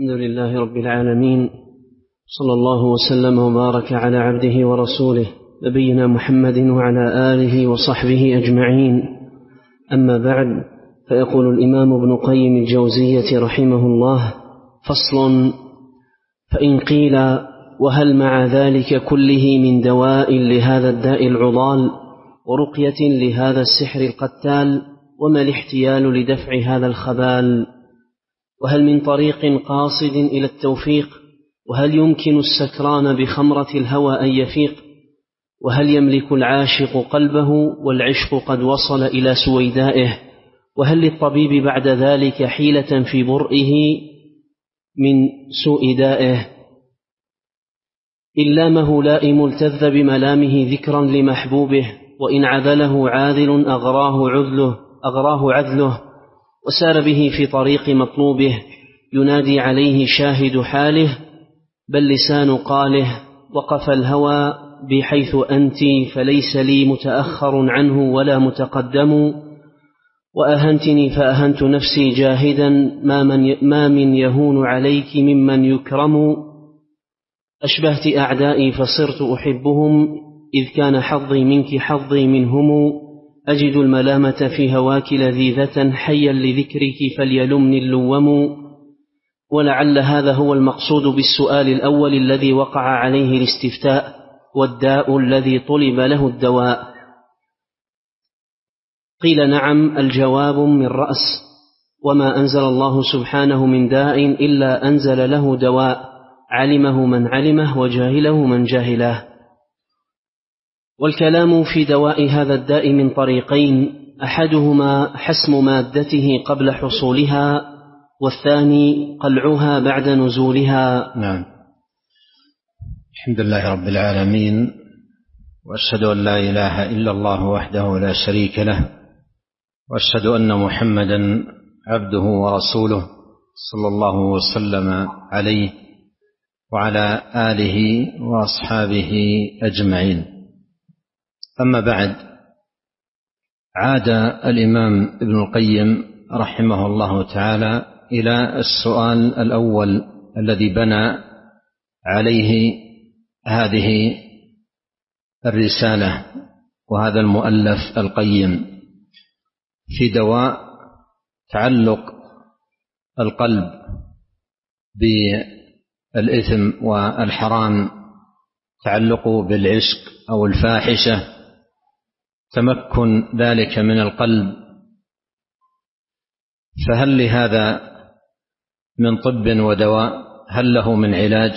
الحمد لله رب العالمين، صلى الله وسلم وبارك على عبده ورسوله نبينا محمد وعلى آله وصحبه أجمعين. أما بعد، فيقول الإمام ابن قيم الجوزية رحمه الله: فصل: فإن قيل: وهل مع ذلك كله من دواء لهذا الداء العضال ورقية لهذا السحر القتال؟ وما الاحتيال لدفع هذا الخبال؟ وهل من طريق قاصد إلى التوفيق؟ وهل يمكن السكران بخمرة الهوى أن يفيق؟ وهل يملك العاشق قلبه والعشق قد وصل إلى سويدائه؟ وهل للطبيب بعد ذلك حيلة في برئه من سوء دائه؟ إن لامه لائم التذ بملامه ذكرا لمحبوبه، وإن عذله عاذل أغراه عذله وسار به في طريق مطلوبه، ينادي عليه شاهد حاله بل لسان قاله: وقف الهوى بحيث أنت فليس لي متأخر عنه ولا متقدم، وأهنتني فأهنت نفسي جاهدا ما من يهون عليك ممن يكرم. أشبهت أعدائي فصرت أحبهم، إذ كان حظي منك حظي منهم. أجد الملامة في هواك لذيذة، حيا لذكرك فليلمني اللوم. ولعل هذا هو المقصود بالسؤال الأول الذي وقع عليه الاستفتاء: والداء الذي طلب له الدواء. قيل: نعم، الجواب من رأس، وما أنزل الله سبحانه من داء إلا أنزل له دواء، علمه من علمه وجاهله من جاهله. والكلام في دواء هذا الداء من طريقين: أحدهما حسم مادته قبل حصولها، والثاني قلعها بعد نزولها. نعم. الحمد لله رب العالمين، وأشهد أن لا إله إلا الله وحده لا شريك له، وأشهد أن محمدا عبده ورسوله صلى الله وسلم عليه وعلى آله وأصحابه أجمعين. أما بعد، عاد الإمام ابن القيم رحمه الله تعالى إلى السؤال الأول الذي بنى عليه هذه الرسالة وهذا المؤلف القيم في دواء تعلق القلب بالإثم والحرام، تعلقه بالعشق أو الفاحشة، تمكن ذلك من القلب. فهل لهذا من طب ودواء؟ هل له من علاج؟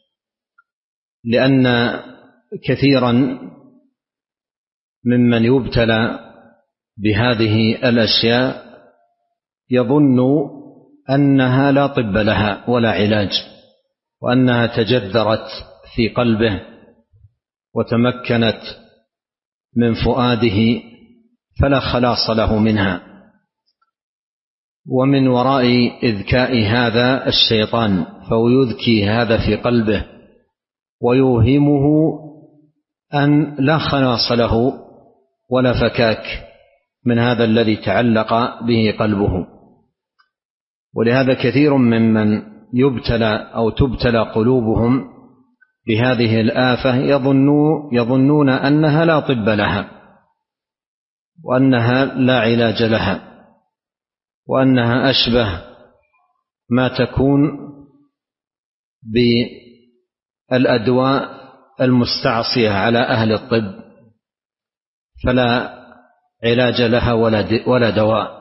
لأن كثيرا ممن يبتلى بهذه الأشياء يظن أنها لا طب لها ولا علاج، وأنها تجذرت في قلبه وتمكنت من فؤاده فلا خلاص له منها. ومن وراء إذكاء هذا الشيطان، فهو يذكي هذا في قلبه ويوهمه أن لا خلاص له ولا فكاك من هذا الذي تعلق به قلبه. ولهذا كثير ممن يبتلى أو تبتلى قلوبهم بهذه الآفة يظنون أنها لا طب لها، وأنها لا علاج لها، وأنها أشبه ما تكون بالأدواء المستعصية على أهل الطب، فلا علاج لها ولا دواء.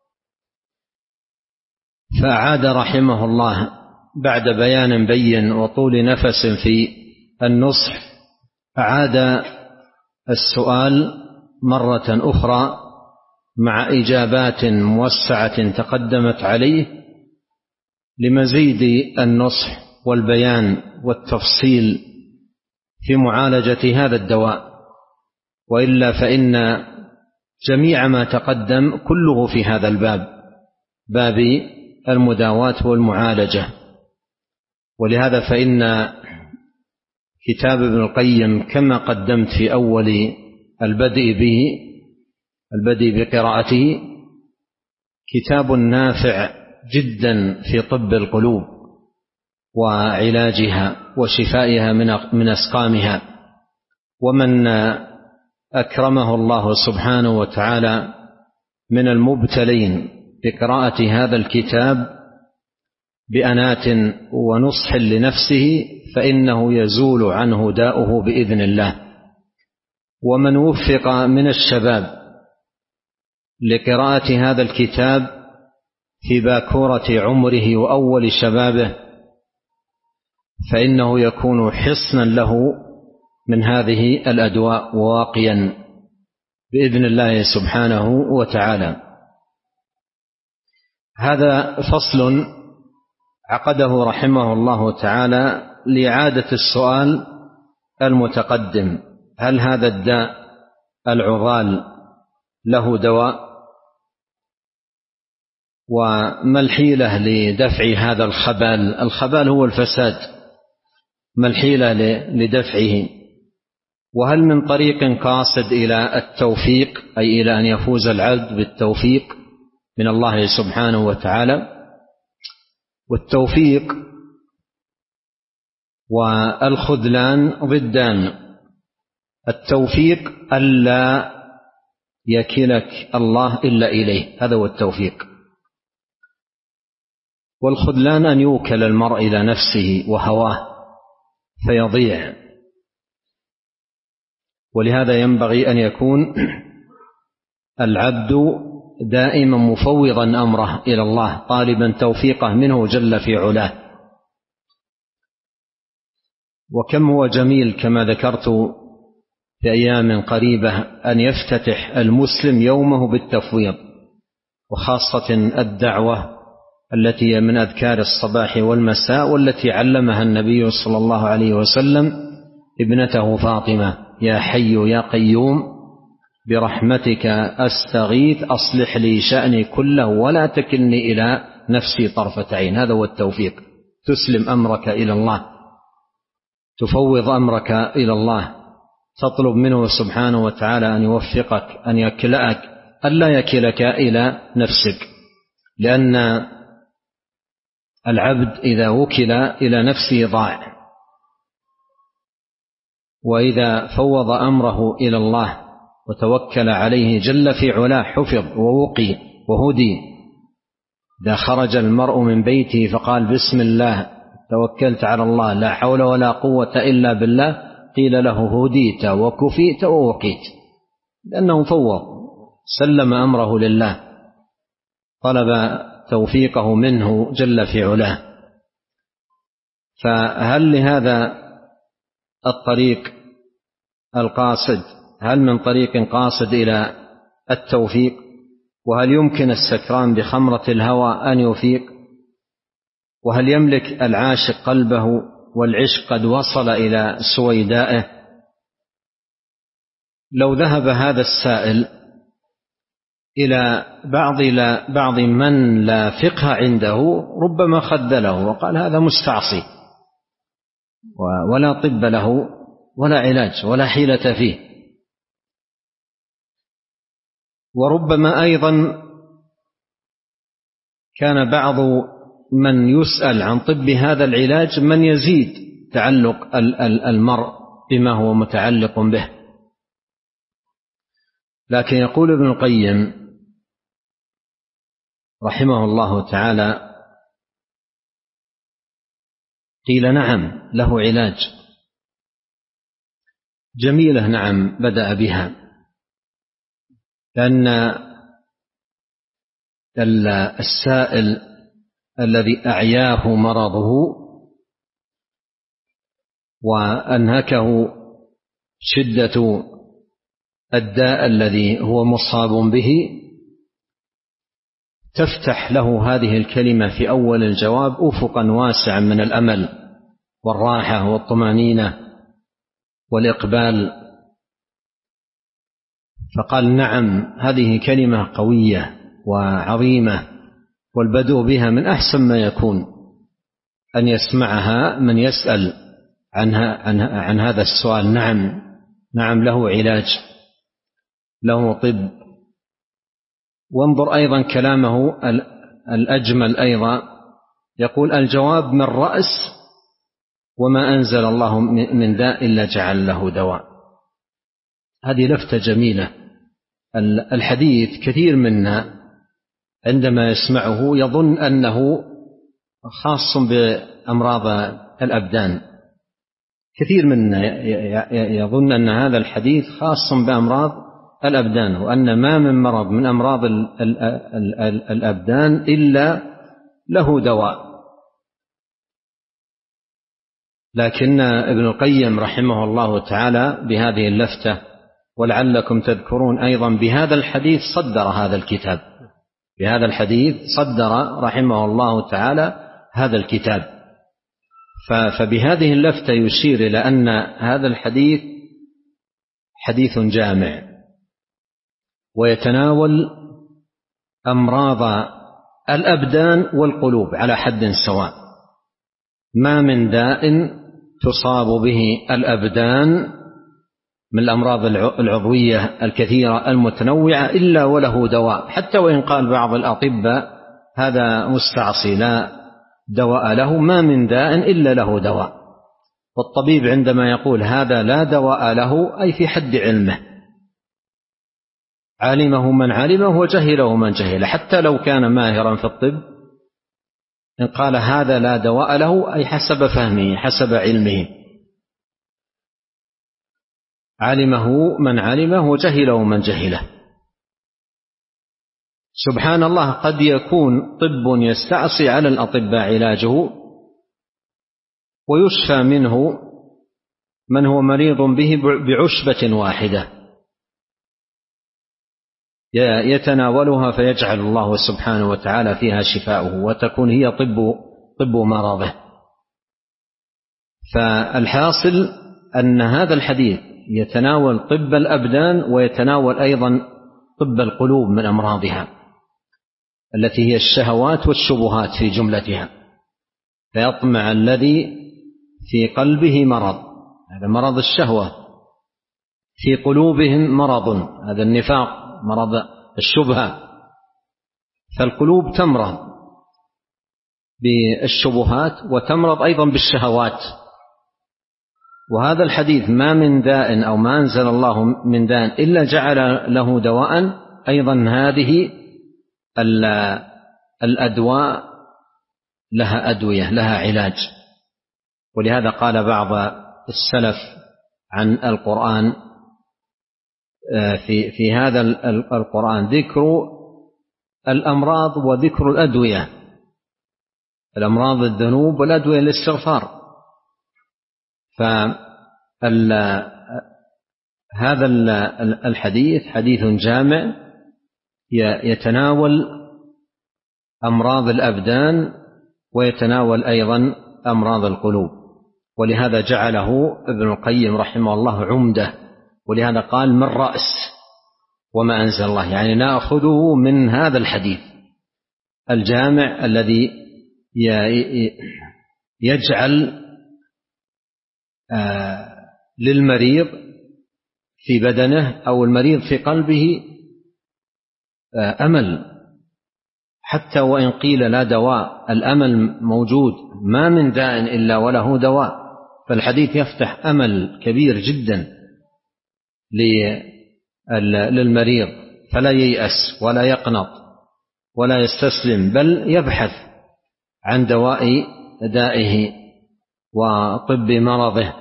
فأعاد رحمه الله بعد بيان بين وطول نفس في النصح، أعاد السؤال مرة أخرى مع إجابات موسعة تقدمت عليه لمزيد النصح والبيان والتفصيل في معالجة هذا الدواء. وإلا فإن جميع ما تقدم كله في هذا الباب، باب المداواة والمعالجة. ولهذا فإن كتاب ابن القيم كما قدمت في أول البدء بقراءته كتاب نافع جدا في طب القلوب، وعلاجها وشفائها من أسقامها. ومن أكرمه الله سبحانه وتعالى من المبتلين بقراءة هذا الكتاب بأنات ونصح لنفسه فإنه يزول عنه داؤه بإذن الله. ومن وفق من الشباب لقراءة هذا الكتاب في باكورة عمره وأول شبابه فإنه يكون حصنا له من هذه الأدواء وواقيا بإذن الله سبحانه وتعالى. هذا فصل عقده رحمه الله تعالى لإعادة السؤال المتقدم: هل هذا الداء العضال له دواء؟ وما الحيلة لدفع هذا الخبال؟ الخبال هو الفساد، ما الحيلة لدفعه؟ وهل من طريق قاصد إلى التوفيق، أي إلى أن يفوز العبد بالتوفيق من الله سبحانه وتعالى؟ والتوفيق والخذلان ضدان. التوفيق ألا يكلك الله إلا إليه، هذا هو التوفيق. والخذلان أن يوكل المرء إلى نفسه وهواه فيضيع. ولهذا ينبغي أن يكون العبد دائما مفوضا أمره إلى الله طالبا توفيقه منه جل في علاه. وكم هو جميل كما ذكرت في أيام قريبة أن يفتتح المسلم يومه بالتفويض، وخاصة الدعوة التي من أذكار الصباح والمساء والتي علمها النبي صلى الله عليه وسلم ابنته فاطمة: يا حي يا قيوم برحمتك أستغيث أصلح لي شأني كله ولا تكلني إلى نفسي طرفة عين. هذا هو التوفيق، تسلم أمرك إلى الله، تفوض أمرك إلى الله، تطلب منه سبحانه وتعالى أن يوفقك، أن يكلأك، ألا يكلك إلى نفسك. لأن العبد إذا وكل إلى نفسه ضاع، وإذا فوض أمره إلى الله وتوكل عليه جل في علاه حفظ ووقي وهدي. إذا خرج المرء من بيته فقال بسم الله توكلت على الله لا حول ولا قوة إلا بالله، قيل له هديت وكفيت ووقيت، لأنه فوض سلم أمره لله، طلب توفيقه منه جل في علاه. فهل لهذا الطريق القاصد، هل من طريق قاصد إلى التوفيق؟ وهل يمكن السكران بخمرة الهوى أن يفيق؟ وهل يملك العاشق قلبه والعشق قد وصل إلى سويدائه؟ لو ذهب هذا السائل إلى بعض من لا فقه عنده ربما خذله وقال هذا مستعصي ولا طب له ولا علاج ولا حيلة فيه. وربما أيضا كان بعض من يسأل عن طب هذا العلاج من يزيد تعلق المرء بما هو متعلق به. لكن يقول ابن القيم رحمه الله تعالى: قيل نعم له علاج جميلة، نعم بدأ بها، لأن السائل الذي أعياه مرضه وأنهكه شدة الداء الذي هو مصاب به تفتح له هذه الكلمة في أول الجواب أفقا واسعا من الأمل والراحة والطمأنينة والإقبال. فقال نعم هذه كلمة قوية وعظيمة، والبدء بها من أحسن ما يكون أن يسمعها من يسأل عن هذا السؤال. نعم له علاج، له طب. وانظر أيضا كلامه الأجمل أيضا، يقول الجواب من رأس وما أنزل الله من داء إلا جعل له دواء. هذه لفتة جميلة. الحديث كثير منا عندما يسمعه يظن أنه خاص بأمراض الأبدان، كثير منا يظن أن هذا الحديث خاص بأمراض الأبدان، وأن ما من مرض من أمراض الأبدان إلا له دواء. لكن ابن القيم رحمه الله تعالى بهذه اللفتة، ولعلكم تذكرون أيضا بهذا الحديث صدر هذا الكتاب، بهذا الحديث صدر رحمه الله تعالى هذا الكتاب. فبهذه اللفتة يشير إلى أن هذا الحديث حديث جامع ويتناول أمراض الأبدان والقلوب على حد سواء. ما من داء تصاب به الأبدان من الأمراض العضوية الكثيرة المتنوعة إلا وله دواء، حتى وإن قال بعض الأطباء هذا مستعصي لا دواء له، ما من داء إلا له دواء. والطبيب عندما يقول هذا لا دواء له أي في حد علمه، علمه من علمه وجهله من جهله، حتى لو كان ماهرا في الطب إن قال هذا لا دواء له أي حسب فهمه حسب علمه، علمه من علمه وجهله من جهله. سبحان الله، قد يكون طب يستعصي على الأطباء علاجه ويشفى منه من هو مريض به بعشبة واحدة يتناولها فيجعل الله سبحانه وتعالى فيها شفاؤه وتكون هي طب مرضه. فالحاصل أن هذا الحديث يتناول طب الأبدان ويتناول أيضا طب القلوب من أمراضها التي هي الشهوات والشبهات في جملتها. فيطمع الذي في قلبه مرض، هذا مرض الشهوة، في قلوبهم مرض، هذا النفاق، مرض الشبهة. فالقلوب تمرض بالشبهات وتمرض أيضا بالشهوات. وهذا الحديث ما من داء أو ما أنزل الله من داء إلا جعل له دواء، أيضا هذه الأدواء لها أدوية لها علاج. ولهذا قال بعض السلف عن القرآن في هذا القرآن ذكر الأمراض وذكر الأدوية، الأمراض الذنوب والأدوية الاستغفار. فهذا الحديث حديث جامع يتناول أمراض الأبدان ويتناول أيضا أمراض القلوب، ولهذا جعله ابن القيم رحمه الله عمدة. ولهذا قال من رأس وما أنزل الله، يعني نأخذه من هذا الحديث الجامع الذي يجعل للمريض في بدنه أو المريض في قلبه أمل، حتى وإن قيل لا دواء الأمل موجود، ما من داء إلا وله دواء. فالحديث يفتح أمل كبير جدا للمريض، فلا ييأس ولا يقنط ولا يستسلم، بل يبحث عن دواء دائه وطب مرضه.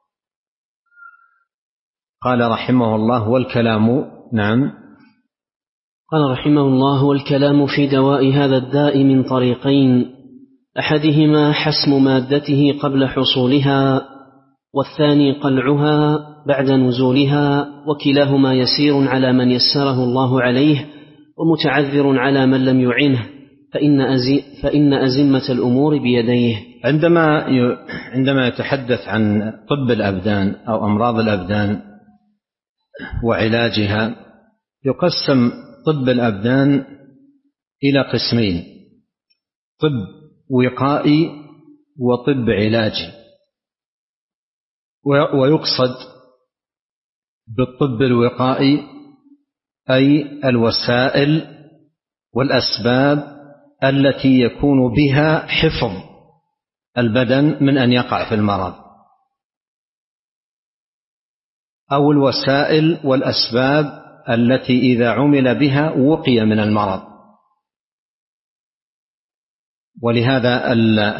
قال رحمه الله والكلام، نعم، قال رحمه الله والكلام في دواء هذا الداء من طريقين، أحدهما حسم مادته قبل حصولها، والثاني قلعها بعد نزولها، وكلاهما يسير على من يسره الله عليه ومتعذر على من لم يعنه، فإن أزمة الأمور بيديه. عندما يتحدث عن طب الأبدان أو أمراض الأبدان وعلاجها، يقسم طب الأبدان إلى قسمين: طب وقائي وطب علاجي. ويقصد بالطب الوقائي أي الوسائل والأسباب التي يكون بها حفظ البدن من أن يقع في المرض، أو الوسائل والأسباب التي إذا عمل بها وقي من المرض. ولهذا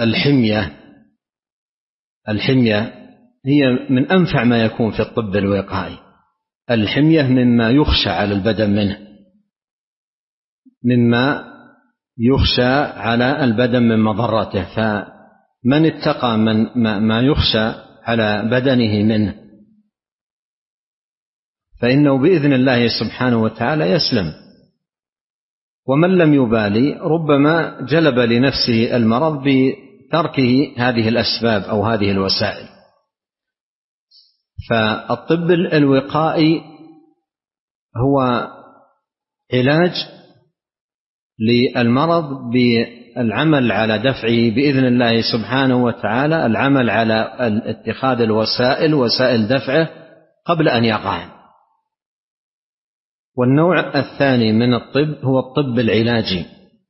الحمية هي من أنفع ما يكون في الطب الوقائي. الحمية مما يخشى على البدن منه، مما يخشى على البدن من مضرته، فمن اتقى ما يخشى على بدنه منه فإنه بإذن الله سبحانه وتعالى يسلم. ومن لم يبالي ربما جلب لنفسه المرض بتركه هذه الأسباب أو هذه الوسائل. فالطب الوقائي هو علاج للمرض بالعمل على دفعه بإذن الله سبحانه وتعالى، العمل على اتخاذ الوسائل، وسائل دفعه قبل أن يقع. والنوع الثاني من الطب هو الطب العلاجي،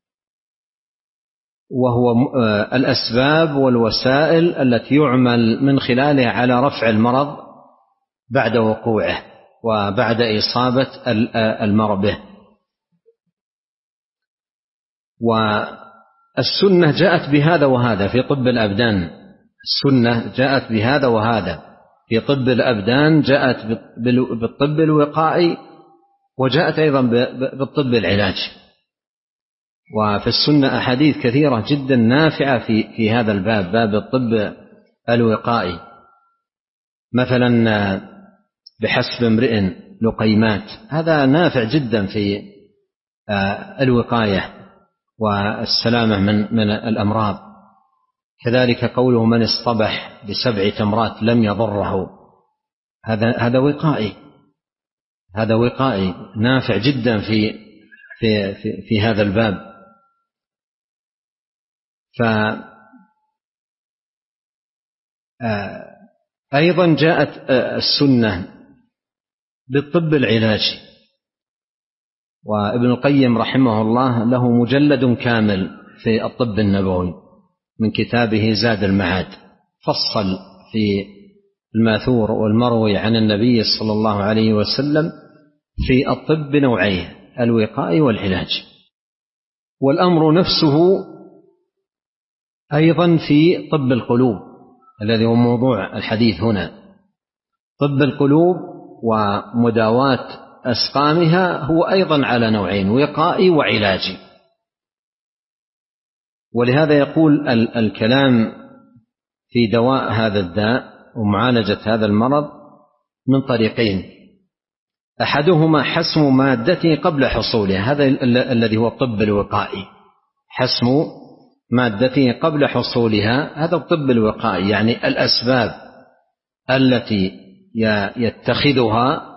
وهو الأسباب والوسائل التي يعمل من خلالها على رفع المرض بعد وقوعه وبعد إصابة المرض به. والسنة جاءت بهذا وهذا في طب الأبدان، السنة جاءت بهذا وهذا في طب الأبدان، جاءت بالطب الوقائي وجاءت أيضا بالطب العلاجي. وفي السنة أحاديث كثيرة جدا نافعة في هذا الباب، باب الطب الوقائي. مثلا بحسب امرئ لقيمات، هذا نافع جدا في الوقاية والسلامة من الأمراض. كذلك قوله من اصطبح ب7 تمرات لم يضره، هذا وقائي، هذا وقائي نافع جدا في هذا الباب. أيضا جاءت السنة بالطب العلاجي، وابن القيم رحمه الله له مجلد كامل في الطب النبوي من كتابه زاد المعاد، فصل في الماثور والمروي عن النبي صلى الله عليه وسلم في الطب نوعيه، الوقائي والعلاج. والأمر نفسه أيضا في طب القلوب الذي هو موضوع الحديث هنا. طب القلوب ومداواة أسقامها هو أيضا على نوعين، وقائي وعلاجي. ولهذا يقول الكلام في دواء هذا الداء ومعالجة هذا المرض من طريقين: أحدهما حسم مادته قبل حصولها، هذا الذي هو الطب الوقائي، حسم مادته قبل حصولها، هذا الطب الوقائي، يعني الأسباب التي يتخذها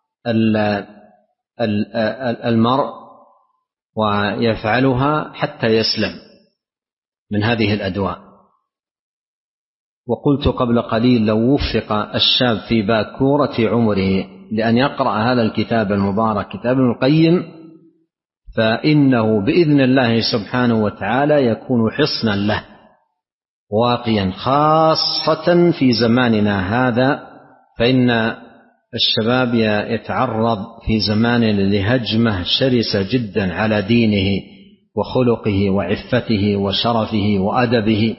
المرء ويفعلها حتى يسلم من هذه الأدواء. وقلت قبل قليل لو وفق الشاب في باكورة عمره لأن يقرأ هذا الكتاب المبارك كتاب ابن القيم فإنه بإذن الله سبحانه وتعالى يكون حصنا له واقيا، خاصة في زماننا هذا، فإن الشباب يتعرض في زمانه لهجمة شرسة جدا على دينه وخلقه وعفته وشرفه وأدبه،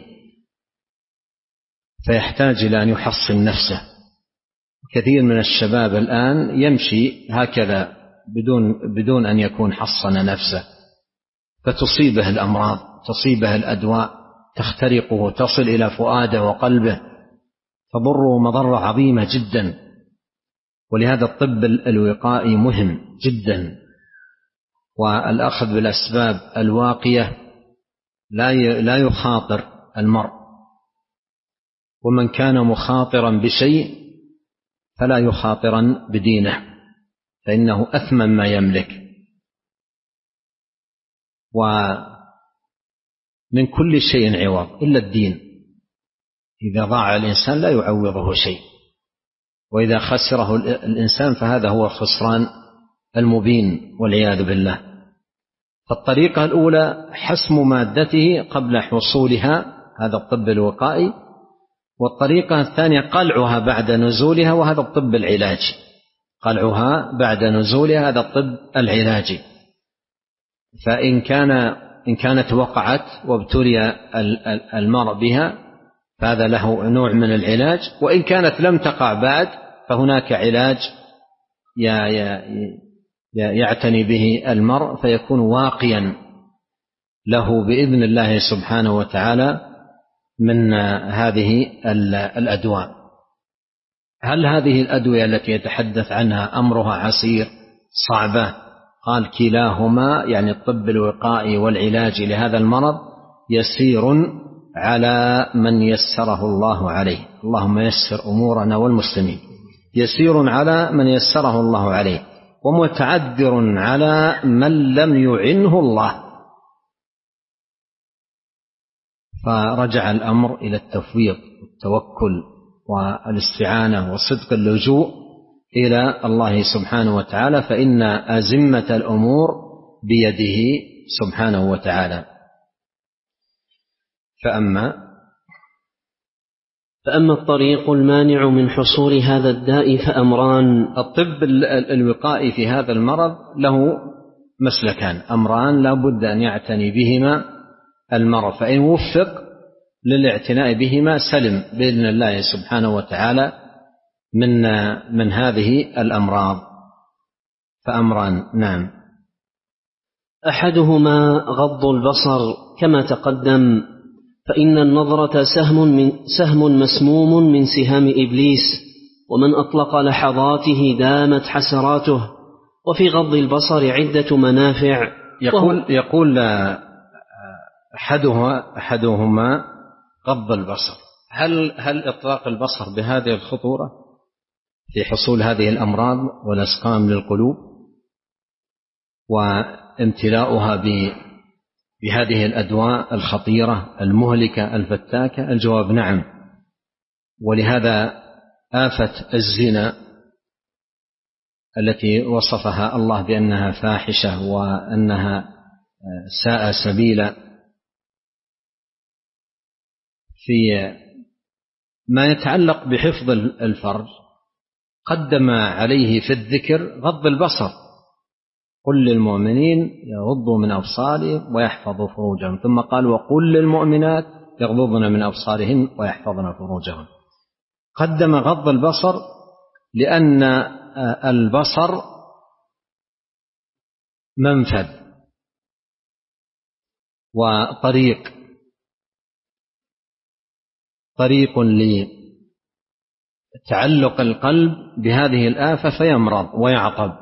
فيحتاج إلى أن يحصن نفسه. كثير من الشباب الآن يمشي هكذا بدون أن يكون حصن نفسه، فتصيبه الأمراض، تصيبه الأدواء، تخترقه، تصل إلى فؤاده وقلبه، تضره مضرة عظيمة جدا. ولهذا الطب الوقائي مهم جدا، والأخذ بالأسباب الواقية لا يخاطر المرء، ومن كان مخاطرا بشيء فلا يخاطرا بدينه فإنه أثمن ما يملك. ومن كل شيء عوض إلا الدين، إذا ضاع الإنسان لا يعوضه شيء، وإذا خسره الإنسان فهذا هو الخسران المبين والعياذ بالله. فالطريقة الأولى حسم مادته قبل حصولها هذا الطب الوقائي، والطريقة الثانية قلعها بعد نزولها، وهذا الطب العلاجي. قلعها بعد نزولها هذا الطب العلاجي. فإن كانت وقعت وابتلي المرء بها فهذا له نوع من العلاج، وإن كانت لم تقع بعد فهناك علاج يعتني به المرء فيكون واقيا له بإذن الله سبحانه وتعالى من هذه الأدواء. هل هذه الأدوية التي يتحدث عنها أمرها عسير صعبة؟ قال كلاهما، يعني الطب الوقائي والعلاج لهذا المرض يسير على من يسره الله عليه. اللهم يسر أمورنا والمسلمين. يسير على من يسره الله عليه، ومتعذر على من لم يعنه الله. فرجع الأمر إلى التفويض والتوكل والاستعانة وصدق اللجوء إلى الله سبحانه وتعالى، فإن أزمة الأمور بيده سبحانه وتعالى. فأما الطريق المانع من حصول هذا الداء فأمران. الطب الوقائي في هذا المرض له مسلكان، أمران لا بد أن يعتني بهما المرء، فإن وفق للاعتناء بهما سلم بإذن الله سبحانه وتعالى من هذه الأمراض. فأمران. نعم. أحدهما غض البصر كما تقدم، فإن النظرة سهم مسموم من سهام إبليس، ومن أطلق لحظاته دامت حسراته. وفي غض البصر عدة منافع. يقول أحدهما غض البصر. هل إطلاق البصر بهذه الخطورة في حصول هذه الأمراض والأسقام للقلوب وامتلاؤها بهذه الأدواء الخطيرة المهلكة الفتاكة؟ الجواب نعم. ولهذا آفة الزنا التي وصفها الله بأنها فاحشة وأنها ساء سبيلا، في ما يتعلق بحفظ الفرج قدم عليه في الذكر غض البصر. قل للمؤمنين يغضوا من أبصارهم ويحفظوا فروجهم، ثم قال وقل للمؤمنات يغضضن من أبصارهن ويحفظن فروجهن. قدم غض البصر لأن البصر منفذ وطريق لتعلق القلب بهذه الآفة فيمرض ويعطب.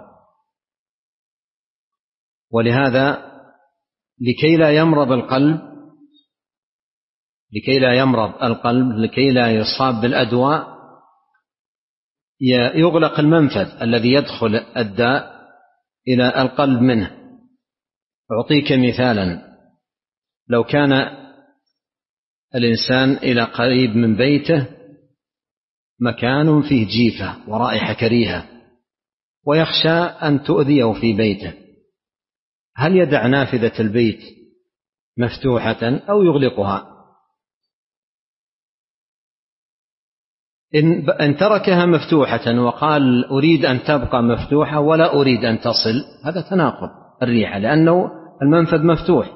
ولهذا لكي لا يمرض القلب لكي لا يصاب بالأدواء يغلق المنفذ الذي يدخل الداء إلى القلب منه. أعطيك مثالا، لو كان الإنسان إلى قريب من بيته مكان فيه جيفة ورائحة كريهة ويخشى أن تؤذيه في بيته، هل يدع نافذة البيت مفتوحة أو يغلقها؟ إن تركها مفتوحة وقال أريد أن تبقى مفتوحة ولا أريد أن تصل، هذا تناقض الريحة، لأنه المنفذ مفتوح.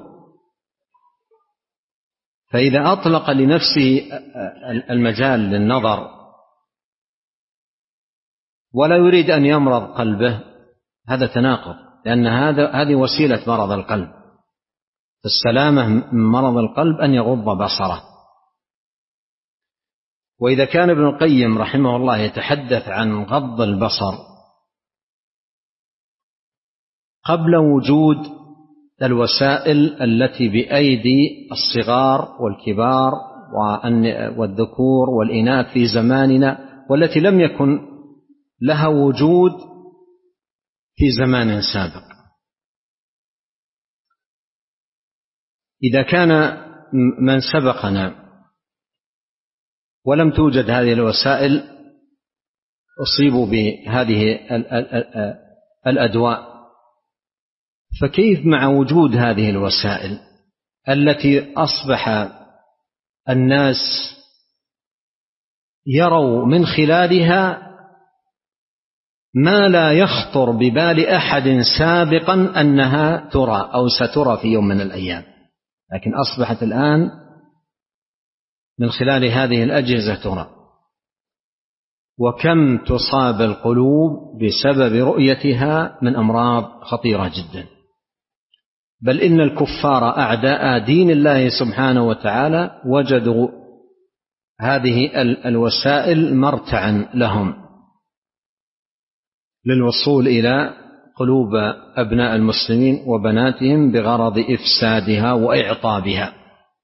فإذا أطلق لنفسه المجال للنظر ولا يريد أن يمرض قلبه، هذا تناقض، لأن هذه وسيلة مرض القلب. السلامة من مرض القلب أن يغض بصره. وإذا كان ابن القيم رحمه الله يتحدث عن غض البصر قبل وجود الوسائل التي بأيدي الصغار والكبار والذكور والإناث في زماننا، والتي لم يكن لها وجود في زمان سابق. إذا كان من سبقنا ولم توجد هذه الوسائل أصيبوا بهذه الأدواء، فكيف مع وجود هذه الوسائل التي أصبح الناس يروا من خلالها ما لا يخطر ببال أحد سابقا أنها ترى أو سترى في يوم من الأيام، لكن أصبحت الآن من خلال هذه الأجهزة ترى. وكم تصاب القلوب بسبب رؤيتها من أمراض خطيرة جدا، بل إن الكفار أعداء دين الله سبحانه وتعالى وجدوا هذه الوسائل مرتعا لهم للوصول إلى قلوب أبناء المسلمين وبناتهم بغرض إفسادها وإعطابها.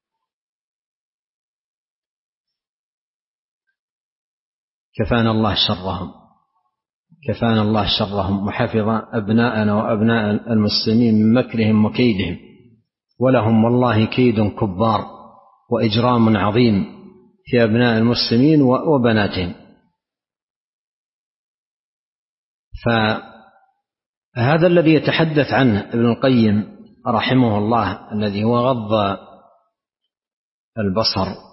كفانا الله شرهم، كفانا الله شرهم، وحفظ أبناءنا وأبناء المسلمين من مكرهم وكيدهم، ولهم والله كيد كبار وإجرام عظيم في أبناء المسلمين وبناتهم. فهذا الذي يتحدث عنه ابن القيم رحمه الله الذي هو غض البصر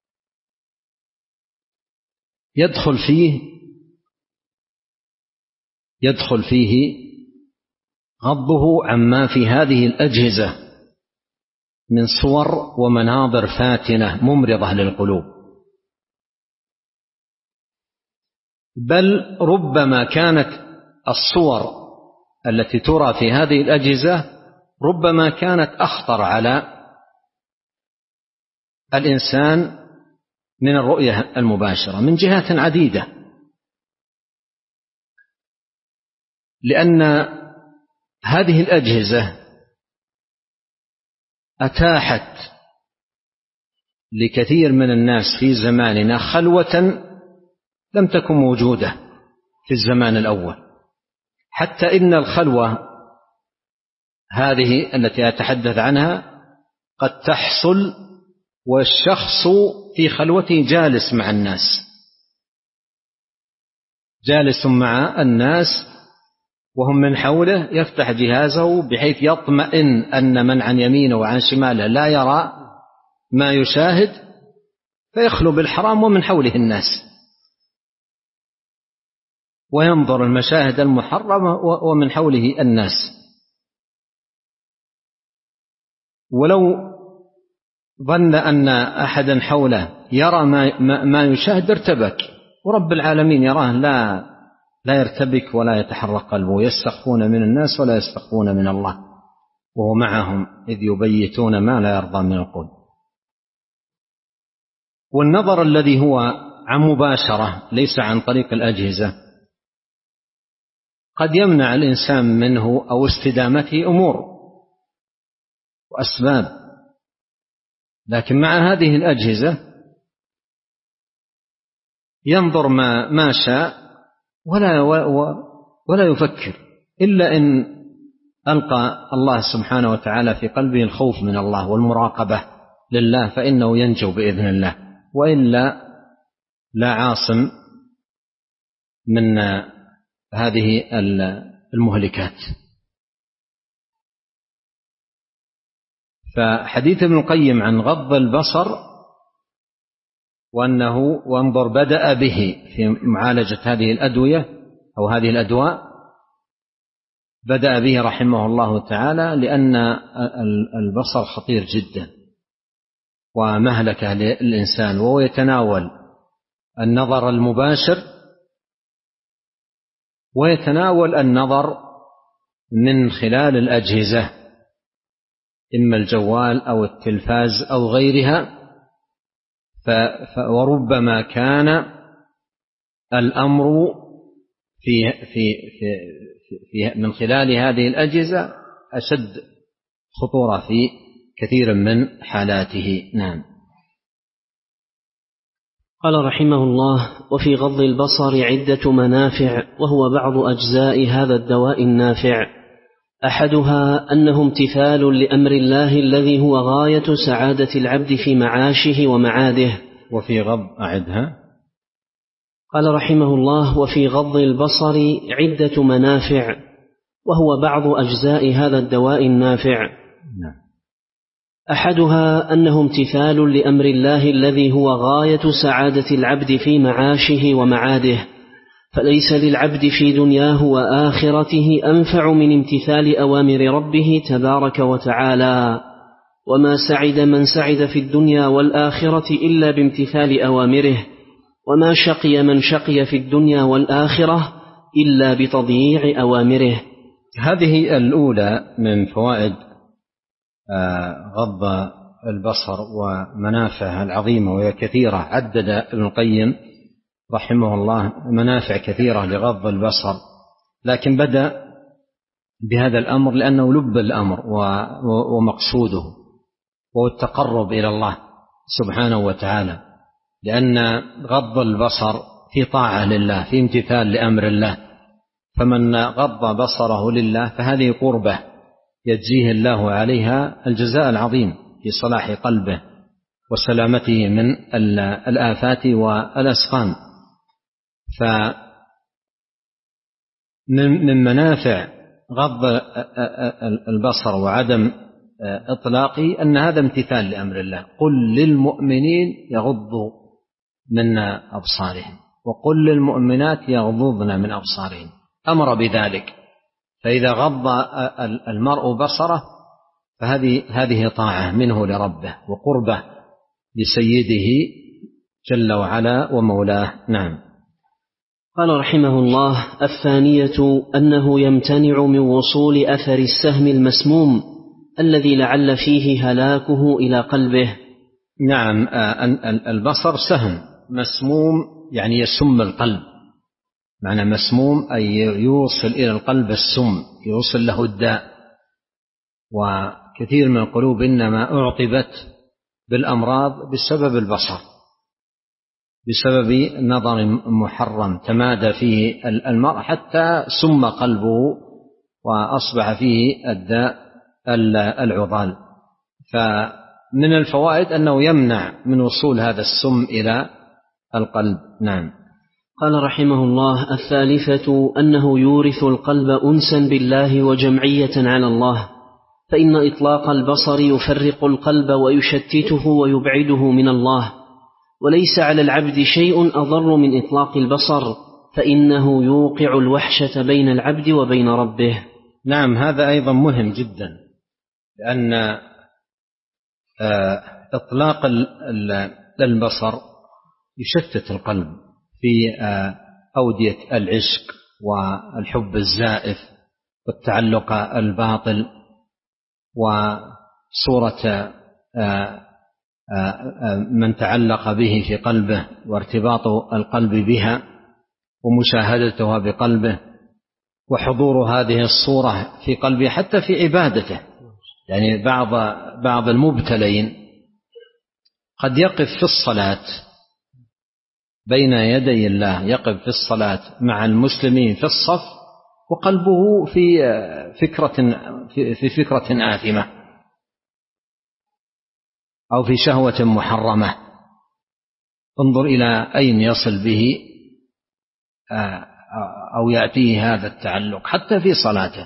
يدخل فيه غضه عما في هذه الأجهزة من صور ومناظر فاتنة ممرضة للقلوب، بل ربما كانت الصور التي ترى في هذه الأجهزة ربما كانت أخطر على الإنسان من الرؤية المباشرة من جهات عديدة، لأن هذه الأجهزة أتاحت لكثير من الناس في زماننا خلوة لم تكن موجودة في الزمان الأول، حتى إن الخلوة هذه التي أتحدث عنها قد تحصل والشخص في خلوته جالس مع الناس، جالس مع الناس وهم من حوله، يفتح جهازه بحيث يطمئن أن من عن يمينه وعن شماله لا يرى ما يشاهد، فيخلو بالحرام ومن حوله الناس وينظر المشاهد المحرمة ومن حوله الناس. ولو ظن أن أحدا حوله يرى ما يشاهد ارتبك، ورب العالمين يراه لا يرتبك ولا يتحرك قلبه، يستخفون من الناس ولا يستخفون من الله وهو معهم إذ يبيتون ما لا يرضى من القول. والنظر الذي هو عن مباشرة ليس عن طريق الأجهزة قد يمنع الإنسان منه أو استدامته أمور وأسباب، لكن مع هذه الأجهزة ينظر ما شاء ولا يفكر إلا إن ألقى الله سبحانه وتعالى في قلبه الخوف من الله والمراقبة لله فإنه ينجو بإذن الله، وإلا لا عاصم من هذه المهلكات. فحديث ابن القيم عن غض البصر وأنه وانظر بدأ به في معالجة هذه الأدوية أو هذه الأدواء، بدأ به رحمه الله تعالى لأن البصر خطير جدا ومهلكة للإنسان، وهو يتناول النظر المباشر ويتناول النظر من خلال الأجهزة إما الجوال أو التلفاز أو غيرها، وربما كان الأمر في من خلال هذه الأجهزة أشد خطورة في كثير من حالاته. نعم. قال رحمه الله: وفي غض البصر عدة منافع، وهو بعض أجزاء هذا الدواء النافع. أحدها أنه امتثال لأمر الله الذي هو غاية سعادة العبد في معاشه ومعاده. وفي غض أعدها. قال رحمه الله: وفي غض البصر عدة منافع، وهو بعض أجزاء هذا الدواء النافع. نعم. أحدها أنه امتثال لأمر الله الذي هو غاية سعادة العبد في معاشه ومعاده، فليس للعبد في دنياه وآخرته أنفع من امتثال أوامر ربه تبارك وتعالى، وما سعد من سعد في الدنيا والآخرة إلا بامتثال أوامره، وما شقي من شقي في الدنيا والآخرة إلا بتضييع أوامره. هذه الأولى من فوائد غض البصر ومنافعه العظيمة، وهي كثيرة. عدد ابن القيم رحمه الله منافع كثيرة لغض البصر، لكن بدأ بهذا الأمر لأنه لب الأمر ومقصوده، وهو التقرب إلى الله سبحانه وتعالى، لأن غض البصر في طاعة لله، في امتثال لأمر الله. فمن غض بصره لله فهذه قربة يجزيه الله عليها الجزاء العظيم في صلاح قلبه وسلامته من الآفات والأسقام. فمن منافع غض البصر وعدم إطلاقه أن هذا امتثال لأمر الله. قل للمؤمنين يغضوا من أبصارهم وقل للمؤمنات يغضضن من أبصارهن، أمر بذلك. فإذا غض المرء بصره فهذه طاعة منه لربه وقربة لسيده جل وعلا ومولاه. نعم. قال رحمه الله: الثانية أنه يمتنع من وصول أثر السهم المسموم الذي لعل فيه هلاكه إلى قلبه. نعم، البصر سهم مسموم يعني يسم القلب. معنى مسموم أي يوصل إلى القلب السم، يوصل له الداء. وكثير من القلوب إنما أعطبت بالأمراض بسبب البصر، بسبب نظر محرم تمادى فيه المرء حتى سم قلبه وأصبح فيه الداء العضال. فمن الفوائد أنه يمنع من وصول هذا السم إلى القلب. نعم. قال رحمه الله: الثالثة أنه يورث القلب أنسا بالله وجمعية على الله، فإن إطلاق البصر يفرق القلب ويشتته ويبعده من الله، وليس على العبد شيء أضر من إطلاق البصر، فإنه يوقع الوحشة بين العبد وبين ربه. نعم، هذا أيضا مهم جدا، لأن إطلاق البصر يشتت القلب في أودية العشق والحب الزائف والتعلق الباطل وصورة من تعلق به في قلبه وارتباط القلب بها ومشاهدتها بقلبه وحضور هذه الصورة في قلبه حتى في عبادته. يعني بعض المبتلين قد يقف في الصلاة بين يدي الله، يقف في الصلاة مع المسلمين في الصف وقلبه في فكرة آثمة أو في شهوة محرمة. انظر إلى أين يصل به أو يأتيه هذا التعلق حتى في صلاته.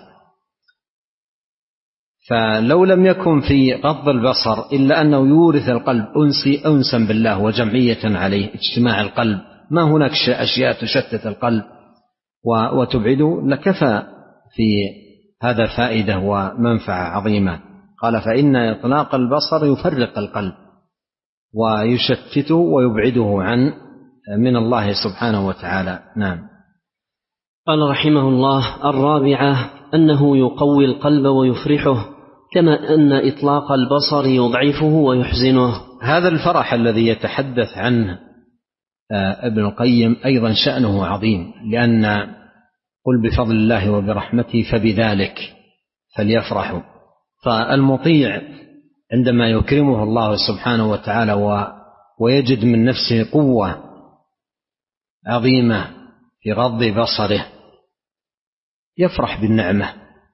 فلو لم يكن في غض البصر إلا أنه يورث القلب أنسا بالله وجمعية عليه، اجتماع القلب، ما هناك أشياء تشتت القلب وتبعده، لكفى في هذا فائدة ومنفعة عظيمة. قال: فإن إطلاق البصر يفرق القلب ويشتته ويبعده من الله سبحانه وتعالى. نعم. قال رحمه الله: الرابعة أنه يقوي القلب ويفرحه، كما أن إطلاق البصر يضعفه ويحزنه. هذا الفرح الذي يتحدث عنه ابن القيم أيضا شأنه عظيم، لأن قل بفضل الله وبرحمته فبذلك فليفرحوا. فالمطيع عندما يكرمه الله سبحانه وتعالى ويجد من نفسه قوة عظيمة في غض بصره يفرح بالنعمة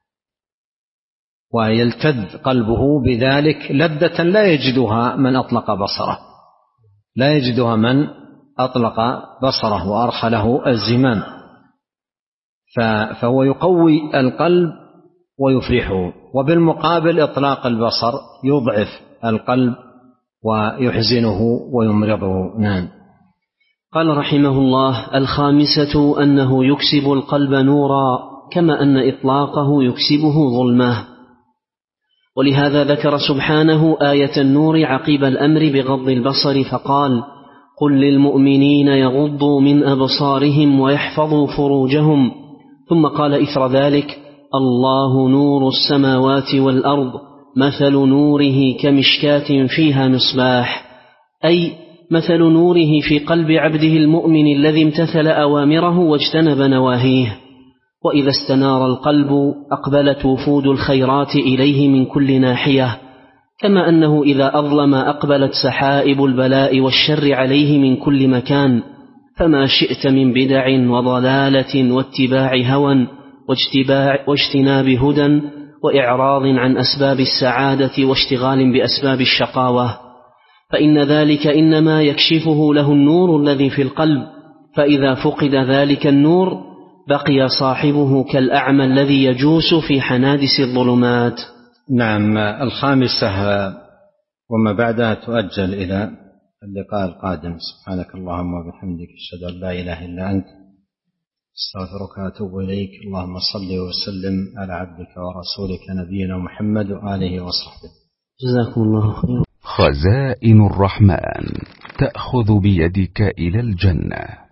ويلتذ قلبه بذلك لذة لا يجدها من أطلق بصره، لا يجدها من أطلق بصره وأرخى له الزمام. فهو يقوي القلب ويفرحه. وبالمقابل إطلاق البصر يضعف القلب ويحزنه ويمرضه. نعم. قال رحمه الله: الخامسة أنه يكسب القلب نورا كما أن إطلاقه يكسبه ظلمة. ولهذا ذكر سبحانه آية النور عقب الأمر بغض البصر فقال: قل للمؤمنين يغضوا من أبصارهم ويحفظوا فروجهم. ثم قال إثر ذلك: الله نور السماوات والأرض مثل نوره كمشكاة فيها مصباح، أي مثل نوره في قلب عبده المؤمن الذي امتثل أوامره واجتنب نواهيه. وإذا استنار القلب أقبلت وفود الخيرات إليه من كل ناحية، كما أنه إذا أظلم أقبلت سحائب البلاء والشر عليه من كل مكان. فما شئت من بدع وضلالة واتباع هوى واجتناب هدى وإعراض عن أسباب السعادة واشتغال بأسباب الشقاوة، فإن ذلك إنما يكشفه له النور الذي في القلب، فإذا فقد ذلك النور بقي صاحبه كالأعمى الذي يجوس في حنادس الظلمات. نعم. الخامسة وما بعدها تؤجل إلى اللقاء القادم. سبحانك اللهم وبحمدك، أشهد أن لا إله إلا أنت، استغفرك وأتوب إليك. اللهم صل وسلم على عبدك ورسولك نبينا محمد وآله وصحبه. جزاكم الله خيرا. خزائن الرحمن تأخذ بيدك إلى الجنة.